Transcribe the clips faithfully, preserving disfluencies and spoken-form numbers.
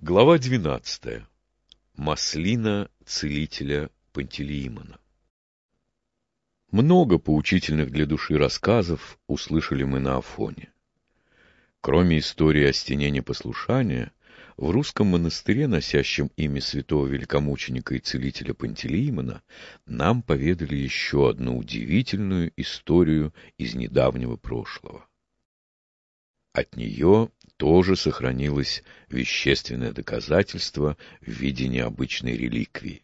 Глава двенадцатая. Маслина целителя Пантелеимона. Много поучительных для души рассказов услышали мы на Афоне. Кроме истории о стене непослушания, в русском монастыре, носящем имя святого великомученика и целителя Пантелеимона, нам поведали еще одну удивительную историю из недавнего прошлого. От нее тоже сохранилось вещественное доказательство в виде необычной реликвии.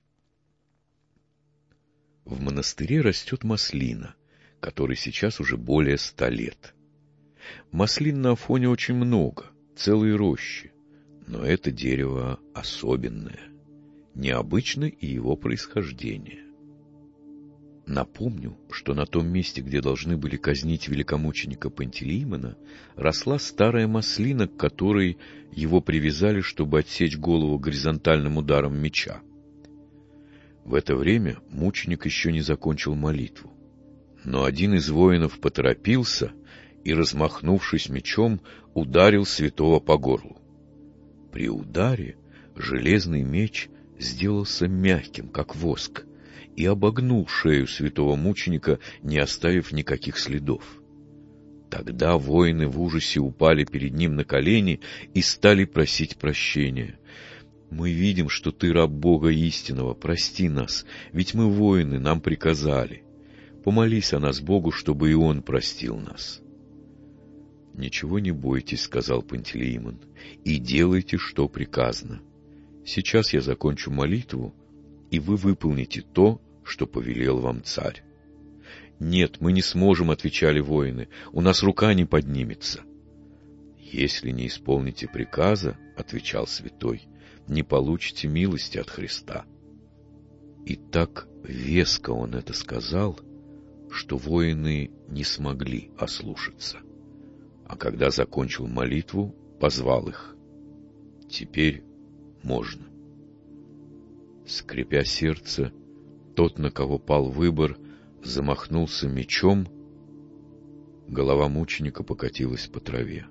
В монастыре растет маслина, которой сейчас уже более ста лет. Маслин на Афоне очень много, целые рощи, но это дерево особенное, необычно и его происхождение. Напомню, что на том месте, где должны были казнить великомученика Пантелеимона, росла старая маслина, к которой его привязали, чтобы отсечь голову горизонтальным ударом меча. В это время мученик еще не закончил молитву, но один из воинов поторопился и, размахнувшись мечом, ударил святого по горлу. При ударе железный меч сделался мягким, как воск, и обогнул шею святого мученика, не оставив никаких следов. Тогда воины в ужасе упали перед ним на колени и стали просить прощения. «Мы видим, что ты раб Бога истинного, прости нас, ведь мы воины, нам приказали. Помолись о нас Богу, чтобы и Он простил нас». «Ничего не бойтесь», — сказал Пантелеимон, — «и делайте, что приказано. Сейчас я закончу молитву, и вы выполните то, что повелел вам царь». «Нет, мы не сможем», — отвечали воины, — «у нас рука не поднимется». «Если не исполните приказа, — отвечал святой, — не получите милости от Христа». И так веско он это сказал, что воины не смогли ослушаться. А когда закончил молитву, позвал их. «Теперь можно». Скрипя сердце, тот, на кого пал выбор, замахнулся мечом, голова мученика покатилась по траве.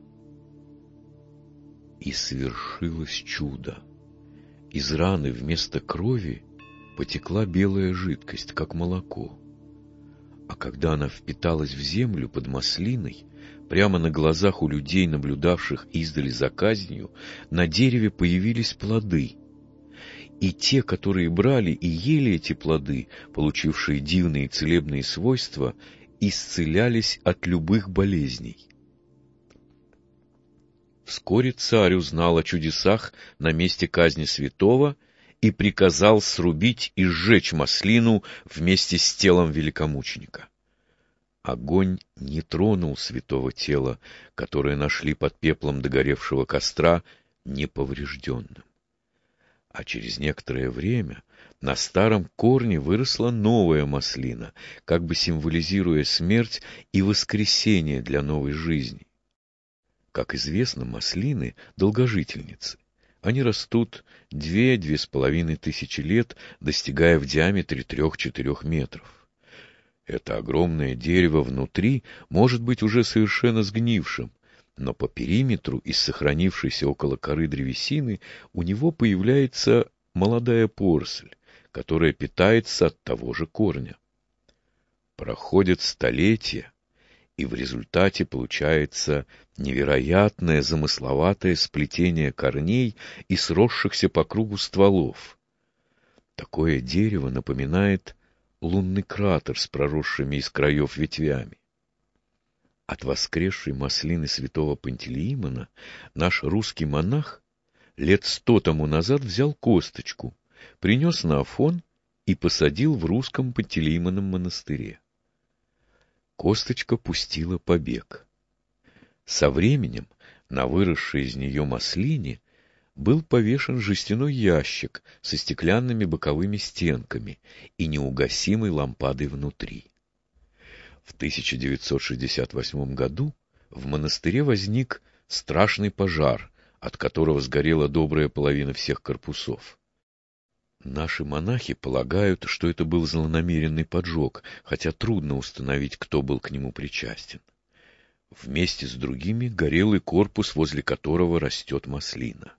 И свершилось чудо. Из раны вместо крови потекла белая жидкость, как молоко. А когда она впиталась в землю под маслиной, прямо на глазах у людей, наблюдавших издали за казнью, на дереве появились плоды. И те, которые брали и ели эти плоды, получившие дивные целебные свойства, исцелялись от любых болезней. Вскоре царь узнал о чудесах на месте казни святого и приказал срубить и сжечь маслину вместе с телом великомученика. Огонь не тронул святого тела, которое нашли под пеплом догоревшего костра, неповрежденным. А через некоторое время на старом корне выросла новая маслина, как бы символизируя смерть и воскресение для новой жизни. Как известно, маслины — долгожительницы. Они растут две-две с половиной тысячи лет, достигая в диаметре трех-четырех метров. Это огромное дерево внутри может быть уже совершенно сгнившим, но по периметру из сохранившейся около коры древесины у него появляется молодая поросль, которая питается от того же корня. Проходят столетия, и в результате получается невероятное замысловатое сплетение корней и сросшихся по кругу стволов. Такое дерево напоминает лунный кратер с проросшими из краев ветвями. От воскресшей маслины святого Пантелеимона наш русский монах лет сто тому назад взял косточку, принес на Афон и посадил в русском Пантелеимоном монастыре. Косточка пустила побег. Со временем на выросшей из нее маслине был повешен жестяной ящик со стеклянными боковыми стенками и неугасимой лампадой внутри. В тысяча девятьсот шестьдесят восьмом году в монастыре возник страшный пожар, от которого сгорела добрая половина всех корпусов. Наши монахи полагают, что это был злонамеренный поджог, хотя трудно установить, кто был к нему причастен. Вместе с другими горел и корпус, возле которого растет маслина.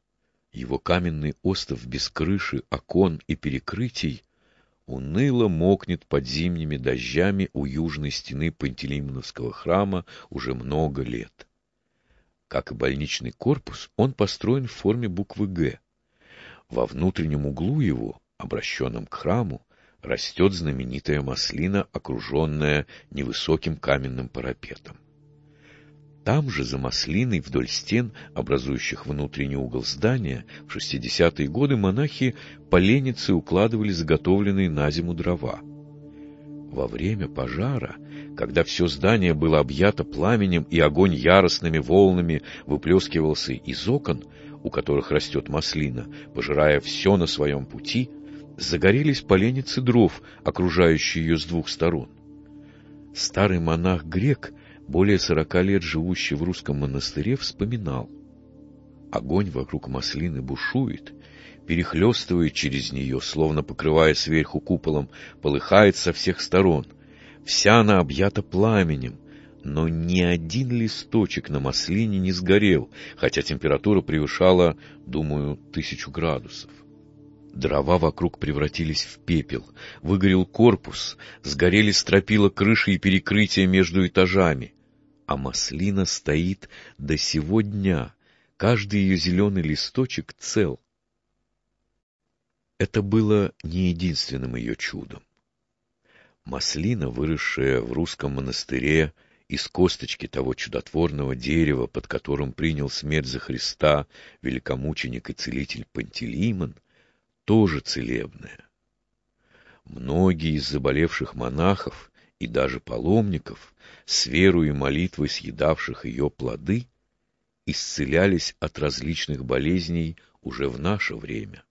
Его каменный остов без крыши, окон и перекрытий уныло мокнет под зимними дождями у южной стены Пантелеймоновского храма уже много лет. Как и больничный корпус, он построен в форме буквы «Г». Во внутреннем углу его, обращенном к храму, растет знаменитая маслина, окруженная невысоким каменным парапетом. Там же, за маслиной, вдоль стен, образующих внутренний угол здания, в шестидесятые годы монахи поленницы укладывали заготовленные на зиму дрова. Во время пожара, когда все здание было объято пламенем и огонь яростными волнами выплескивался из окон, у которых растет маслина, пожирая все на своем пути, загорелись поленницы дров, окружающие ее с двух сторон. Старый монах-грек, более сорока лет живущий в русском монастыре, вспоминал: огонь вокруг маслины бушует, перехлестывает через нее, словно покрывая сверху куполом, полыхает со всех сторон. Вся она объята пламенем, но ни один листочек на маслине не сгорел, хотя температура превышала, думаю, тысячу градусов. Дрова вокруг превратились в пепел, выгорел корпус, сгорели стропила крыши и перекрытия между этажами. А маслина стоит до сего дня, каждый ее зеленый листочек цел. Это было не единственным ее чудом. Маслина, выросшая в русском монастыре из косточки того чудотворного дерева, под которым принял смерть за Христа великомученик и целитель Пантелеймон, тоже целебная. Многие из заболевших монахов и даже паломников, с верой и молитвой съедавших ее плоды, исцелялись от различных болезней уже в наше время.